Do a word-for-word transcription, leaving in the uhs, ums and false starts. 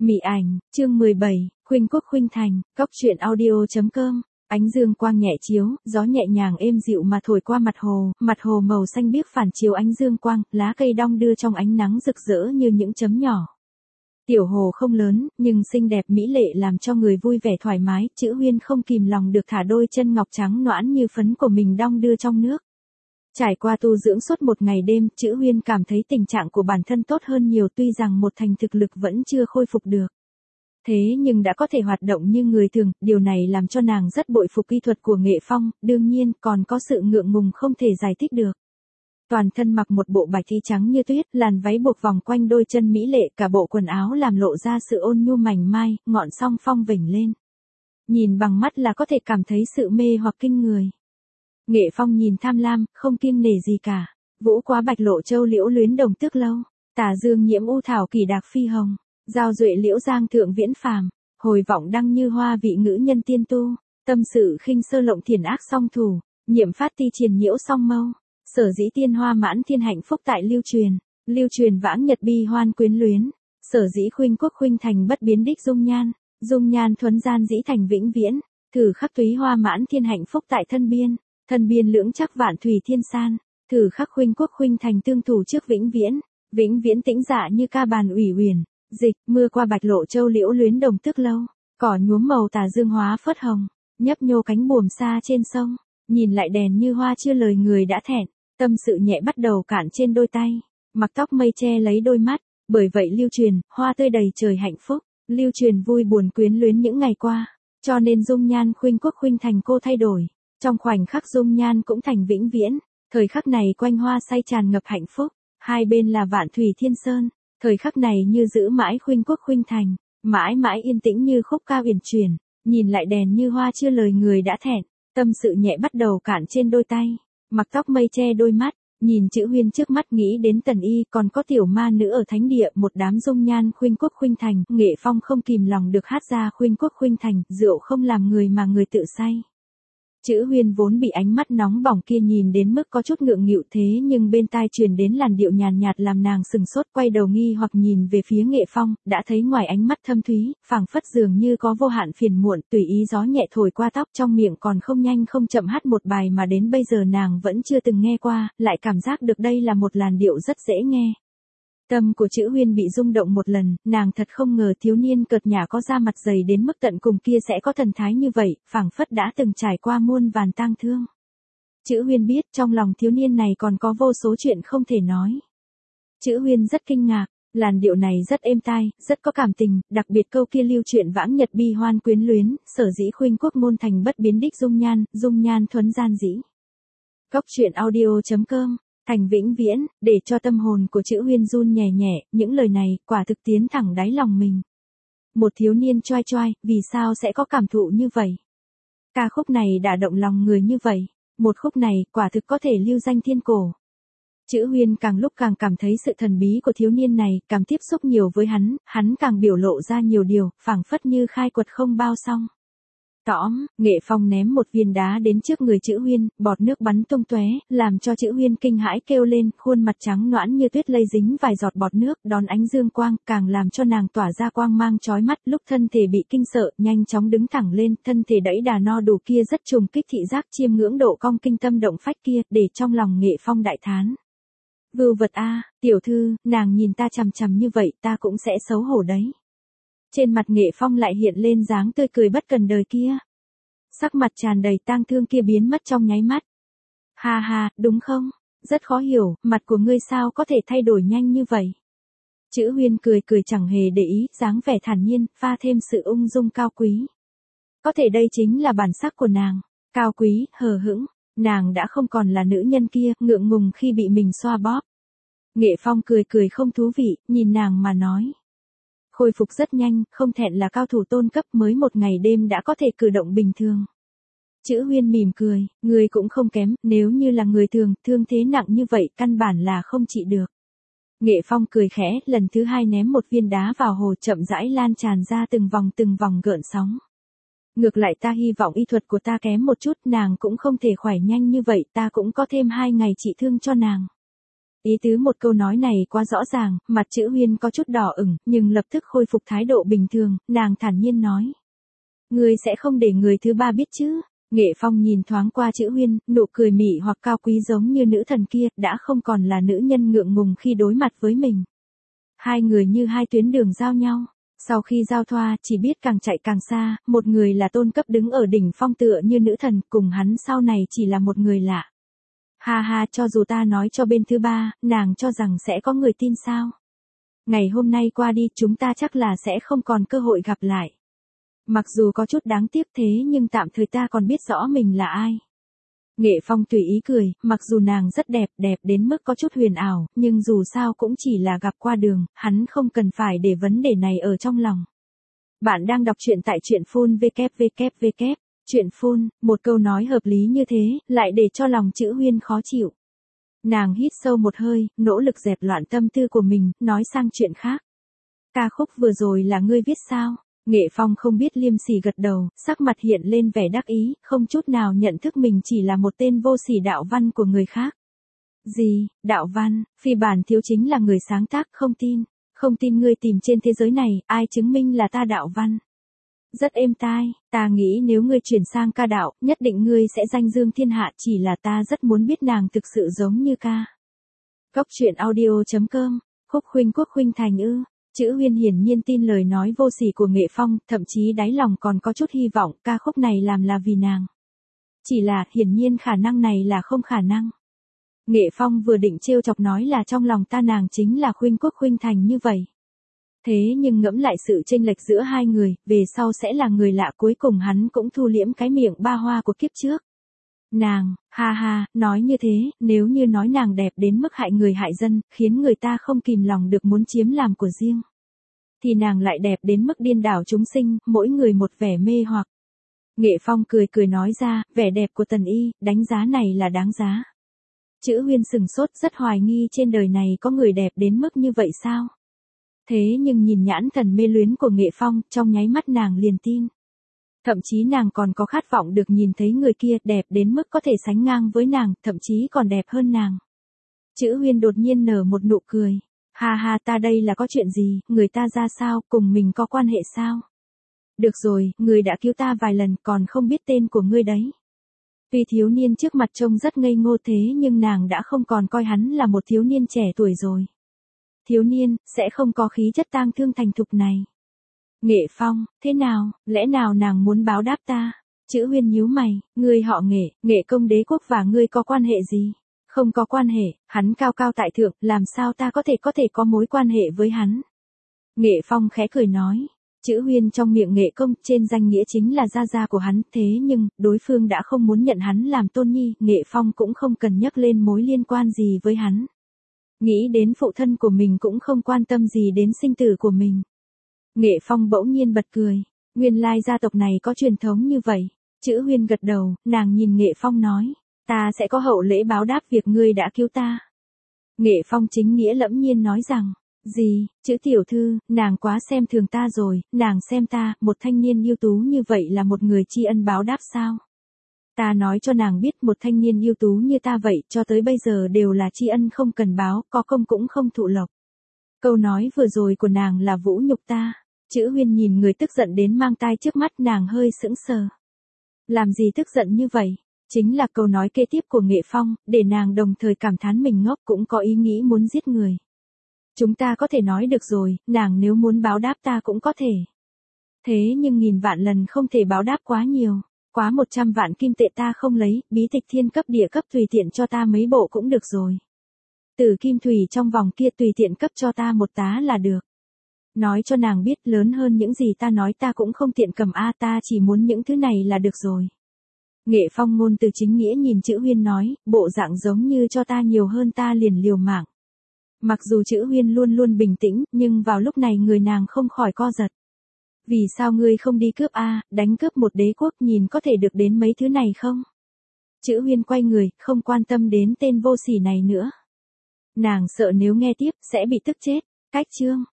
Mị ảnh, chương mười bảy, Khuynh Quốc Khuynh Thành, Cóc truyện audio chấm com. Ánh dương quang nhẹ chiếu, gió nhẹ nhàng êm dịu mà thổi qua mặt hồ, mặt hồ màu xanh biếc phản chiếu ánh dương quang, lá cây đong đưa trong ánh nắng rực rỡ như những chấm nhỏ. Tiểu hồ không lớn, nhưng xinh đẹp mỹ lệ làm cho người vui vẻ thoải mái, Chữ Huyên không kìm lòng được thả đôi chân ngọc trắng nõn như phấn của mình đong đưa trong nước. Trải qua tu dưỡng suốt một ngày đêm, Chữ Huyên cảm thấy tình trạng của bản thân tốt hơn nhiều, tuy rằng một thành thực lực vẫn chưa khôi phục được. Thế nhưng đã có thể hoạt động như người thường, điều này làm cho nàng rất bội phục kỹ thuật của Nghệ Phong, đương nhiên còn có sự ngượng ngùng không thể giải thích được. Toàn thân mặc một bộ bạch y trắng như tuyết, làn váy buộc vòng quanh đôi chân mỹ lệ, cả bộ quần áo làm lộ ra sự ôn nhu mảnh mai, ngọn song phong vểnh lên. Nhìn bằng mắt là có thể cảm thấy sự mê hoặc kinh người. Nghệ Phong nhìn tham lam, không kiêng nể gì cả. Vũ quá bạch lộ châu liễu luyến đồng tước lâu, tả dương nhiễm u thảo kỳ đạc phi hồng, giao duệ liễu giang thượng viễn phàm, hồi vọng đăng như hoa vị ngữ nhân tiên tu, tâm sự khinh sơ lộng thiền ác song thủ, nhiệm phát ti triền nhiễu song mâu, sở dĩ tiên hoa mãn thiên hạnh phúc tại lưu truyền, lưu truyền vãng nhật bi hoan quyến luyến, sở dĩ khuynh quốc khuynh thành bất biến đích dung nhan, dung nhan thuấn gian dĩ thành vĩnh viễn, thử khắc túy hoa mãn thiên hạnh phúc tại thân biên. Thân biên lưỡng chắc vạn thủy thiên san, thử khắc khuynh quốc khuynh thành tương thủ trước vĩnh viễn, vĩnh viễn tĩnh dạ như ca bàn ủy huyền, dịch, mưa qua bạch lộ châu liễu luyến đồng tước lâu, cỏ nhuốm màu tà dương hóa phớt hồng, nhấp nhô cánh buồm xa trên sông, nhìn lại đèn như hoa chưa lời người đã thẹn, tâm sự nhẹ bắt đầu cạn trên đôi tay, mặc tóc mây che lấy đôi mắt, bởi vậy lưu truyền, hoa tươi đầy trời hạnh phúc, lưu truyền vui buồn quyến luyến những ngày qua, cho nên dung nhan khuynh quốc khuynh thành cô thay đổi. Trong khoảnh khắc dung nhan cũng thành vĩnh viễn, thời khắc này quanh hoa say tràn ngập hạnh phúc, hai bên là vạn thủy thiên sơn, thời khắc này như giữ mãi khuynh quốc khuynh thành, mãi mãi yên tĩnh như khúc ca uyển chuyển, nhìn lại đèn như hoa chưa lời người đã thẹn, tâm sự nhẹ bắt đầu cạn trên đôi tay, mặc tóc mây che đôi mắt, nhìn Chữ Huyên trước mắt nghĩ đến Tần Y còn có tiểu ma nữ ở thánh địa, một đám dung nhan khuynh quốc khuynh thành, Nghệ Phong không kìm lòng được hát ra khuynh quốc khuynh thành, rượu không làm người mà người tự say. Chữ Huyên vốn bị ánh mắt nóng bỏng kia nhìn đến mức có chút ngượng nghịu, thế nhưng bên tai truyền đến làn điệu nhàn nhạt làm nàng sừng sốt, quay đầu nghi hoặc nhìn về phía Nghệ Phong, đã thấy ngoài ánh mắt thâm thúy, phảng phất dường như có vô hạn phiền muộn, tùy ý gió nhẹ thổi qua tóc, trong miệng còn không nhanh không chậm hát một bài mà đến bây giờ nàng vẫn chưa từng nghe qua, lại cảm giác được đây là một làn điệu rất dễ nghe. Tâm của Chữ Huyên bị rung động một lần, nàng thật không ngờ thiếu niên cợt nhả có da mặt dày đến mức tận cùng kia sẽ có thần thái như vậy, phảng phất đã từng trải qua muôn vàn tang thương. Chữ Huyên biết trong lòng thiếu niên này còn có vô số chuyện không thể nói. Chữ Huyên rất kinh ngạc, làn điệu này rất êm tai, rất có cảm tình, đặc biệt câu kia lưu truyện vãng nhật bi hoan quyến luyến, sở dĩ khuynh quốc môn thành bất biến đích dung nhan, dung nhan thuấn gian dĩ. Cóc truyện audio chấm com. Thành vĩnh viễn, để cho tâm hồn của Chữ Huyên run nhẹ nhẹ, những lời này, quả thực tiến thẳng đáy lòng mình. Một thiếu niên choai choai, vì sao sẽ có cảm thụ như vậy? Ca khúc này đã động lòng người như vậy, một khúc này, quả thực có thể lưu danh thiên cổ. Chữ Huyên càng lúc càng cảm thấy sự thần bí của thiếu niên này, càng tiếp xúc nhiều với hắn, hắn càng biểu lộ ra nhiều điều, phảng phất như khai quật không bao xong. Tõm, Nghệ Phong ném một viên đá đến trước người Chữ Huyên, bọt nước bắn tung tóe, làm cho Chữ Huyên kinh hãi kêu lên, khuôn mặt trắng nõn như tuyết lây dính vài giọt bọt nước, đón ánh dương quang, càng làm cho nàng tỏa ra quang mang chói mắt, lúc thân thể bị kinh sợ, nhanh chóng đứng thẳng lên, thân thể đẫy đà no đủ kia rất trùng kích thị giác, chiêm ngưỡng độ cong kinh tâm động phách kia, để trong lòng Nghệ Phong đại thán. Vưu vật a, tiểu thư, nàng nhìn ta chằm chằm như vậy, ta cũng sẽ xấu hổ đấy. Trên mặt Nghệ Phong lại hiện lên dáng tươi cười bất cần đời kia. Sắc mặt tràn đầy tang thương kia biến mất trong nháy mắt. Ha ha, đúng không? Rất khó hiểu, mặt của ngươi sao có thể thay đổi nhanh như vậy? Chữ Huyên cười cười chẳng hề để ý, dáng vẻ thản nhiên, pha thêm sự ung dung cao quý. Có thể đây chính là bản sắc của nàng, cao quý, hờ hững, nàng đã không còn là nữ nhân kia, ngượng ngùng khi bị mình xoa bóp. Nghệ Phong cười cười không thú vị, nhìn nàng mà nói. Khôi phục rất nhanh, không thẹn là cao thủ tôn cấp, mới một ngày đêm đã có thể cử động bình thường. Chữ Huyên mỉm cười, người cũng không kém, nếu như là người thường, thương thế nặng như vậy, căn bản là không trị được. Nghệ Phong cười khẽ, lần thứ hai ném một viên đá vào hồ, chậm rãi lan tràn ra từng vòng từng vòng gợn sóng. Ngược lại ta hy vọng y thuật của ta kém một chút, nàng cũng không thể khỏe nhanh như vậy, ta cũng có thêm hai ngày trị thương cho nàng. Ý tứ một câu nói này quá rõ ràng, mặt Chữ Huyên có chút đỏ ửng, nhưng lập tức khôi phục thái độ bình thường, nàng thản nhiên nói. Ngươi sẽ không để người thứ ba biết chứ? Nghệ Phong nhìn thoáng qua Chữ Huyên, nụ cười mị hoặc cao quý giống như nữ thần kia, đã không còn là nữ nhân ngượng ngùng khi đối mặt với mình. Hai người như hai tuyến đường giao nhau. Sau khi giao thoa, chỉ biết càng chạy càng xa, một người là tôn cấp đứng ở đỉnh phong tựa như nữ thần, cùng hắn sau này chỉ là một người lạ. Ha ha, cho dù ta nói cho bên thứ ba, nàng cho rằng sẽ có người tin sao? Ngày hôm nay qua đi, chúng ta chắc là sẽ không còn cơ hội gặp lại. Mặc dù có chút đáng tiếc thế nhưng tạm thời ta còn biết rõ mình là ai. Nghệ Phong tùy ý cười, mặc dù nàng rất đẹp, đẹp đến mức có chút huyền ảo, nhưng dù sao cũng chỉ là gặp qua đường, hắn không cần phải để vấn đề này ở trong lòng. Bạn đang đọc truyện tại truyện phun vê kép vê kép vê kép. Truyện phun, một câu nói hợp lý như thế, lại để cho lòng Chữ Huyên khó chịu. Nàng hít sâu một hơi, nỗ lực dẹp loạn tâm tư của mình, nói sang chuyện khác. Ca khúc vừa rồi là ngươi viết sao? Nghệ Phong không biết liêm sỉ gật đầu, sắc mặt hiện lên vẻ đắc ý, không chút nào nhận thức mình chỉ là một tên vô sỉ đạo văn của người khác. Gì, đạo văn, phi bản thiếu chính là người sáng tác, không tin, không tin ngươi tìm trên thế giới này, ai chứng minh là ta đạo văn. Rất êm tai, ta nghĩ nếu ngươi chuyển sang ca đạo, nhất định ngươi sẽ danh dương thiên hạ, chỉ là ta rất muốn biết nàng thực sự giống như ca. Góc truyện audio chấm com, Khúc Khuynh Quốc Khuynh Thành ư? Chữ Huyên hiển nhiên tin lời nói vô sỉ của Nghệ Phong, thậm chí đáy lòng còn có chút hy vọng ca khúc này làm là vì nàng. Chỉ là, hiển nhiên khả năng này là không khả năng. Nghệ Phong vừa định trêu chọc nói là trong lòng ta nàng chính là Khuynh Quốc Khuynh Thành như vậy. Thế nhưng ngẫm lại sự chênh lệch giữa hai người, về sau sẽ là người lạ, cuối cùng hắn cũng thu liễm cái miệng ba hoa của kiếp trước. Nàng, ha ha, nói như thế, nếu như nói nàng đẹp đến mức hại người hại dân, khiến người ta không kìm lòng được muốn chiếm làm của riêng. Thì nàng lại đẹp đến mức điên đảo chúng sinh, mỗi người một vẻ mê hoặc. Nghệ Phong cười cười nói ra, vẻ đẹp của Tần Y, đánh giá này là đáng giá. Chữ Huyên sừng sốt, rất hoài nghi trên đời này có người đẹp đến mức như vậy sao? Thế nhưng nhìn nhãn thần mê luyến của Nghệ Phong, trong nháy mắt nàng liền tin. Thậm chí nàng còn có khát vọng được nhìn thấy người kia đẹp đến mức có thể sánh ngang với nàng, thậm chí còn đẹp hơn nàng. Chữ Huyên đột nhiên nở một nụ cười. Ha ha, ta đây là có chuyện gì, người ta ra sao, cùng mình có quan hệ sao? Được rồi, người đã cứu ta vài lần, còn không biết tên của ngươi đấy. Tuy thiếu niên trước mặt trông rất ngây ngô thế nhưng nàng đã không còn coi hắn là một thiếu niên trẻ tuổi rồi. Thiếu niên, sẽ không có khí chất tang thương thành thục này. Nghệ Phong, thế nào, lẽ nào nàng muốn báo đáp ta? Chữ Huyên nhíu mày, ngươi họ Nghệ, Nghệ công đế quốc và ngươi có quan hệ gì? Không có quan hệ, hắn cao cao tại thượng, làm sao ta có thể có thể có mối quan hệ với hắn? Nghệ Phong khẽ cười nói, Chữ Huyên trong miệng Nghệ công trên danh nghĩa chính là gia gia của hắn, thế nhưng, đối phương đã không muốn nhận hắn làm tôn nhi, Nghệ Phong cũng không cần nhắc lên mối liên quan gì với hắn. Nghĩ đến phụ thân của mình cũng không quan tâm gì đến sinh tử của mình. Nghệ Phong bỗng nhiên bật cười, nguyên lai gia tộc này có truyền thống như vậy. Chữ Huyên gật đầu, nàng nhìn Nghệ Phong nói, ta sẽ có hậu lễ báo đáp việc ngươi đã cứu ta. Nghệ Phong chính nghĩa lẫm nhiên nói rằng, gì, chữ tiểu thư, nàng quá xem thường ta rồi, nàng xem ta, một thanh niên ưu tú như vậy là một người tri ân báo đáp sao? Ta nói cho nàng biết một thanh niên ưu tú như ta vậy cho tới bây giờ đều là tri ân không cần báo, có công cũng không thụ lộc. Câu nói vừa rồi của nàng là vũ nhục ta. Chữ Huyên nhìn người tức giận đến mang tai trước mắt, nàng hơi sững sờ. Làm gì tức giận như vậy? Chính là câu nói kế tiếp của Nghệ Phong, để nàng đồng thời cảm thán mình ngốc cũng có ý nghĩ muốn giết người. Chúng ta có thể nói được rồi, nàng nếu muốn báo đáp ta cũng có thể. Thế nhưng nghìn vạn lần không thể báo đáp quá nhiều. Quá một trăm vạn kim tệ ta không lấy, bí tịch thiên cấp địa cấp tùy tiện cho ta mấy bộ cũng được rồi. Tử kim thủy trong vòng kia tùy tiện cấp cho ta một tá là được. Nói cho nàng biết lớn hơn những gì ta nói ta cũng không tiện cầm a, ta chỉ muốn những thứ này là được rồi. Nghệ Phong ngôn từ chính nghĩa nhìn Chữ Huyên nói, bộ dạng giống như cho ta nhiều hơn ta liền liều mạng. Mặc dù Chữ Huyên luôn luôn bình tĩnh, nhưng vào lúc này người nàng không khỏi co giật. Vì sao ngươi không đi cướp a, đánh cướp một đế quốc nhìn có thể được đến mấy thứ này không? Chữ Huyên quay người, không quan tâm đến tên vô sỉ này nữa. Nàng sợ nếu nghe tiếp, sẽ bị tức chết. Cách chương.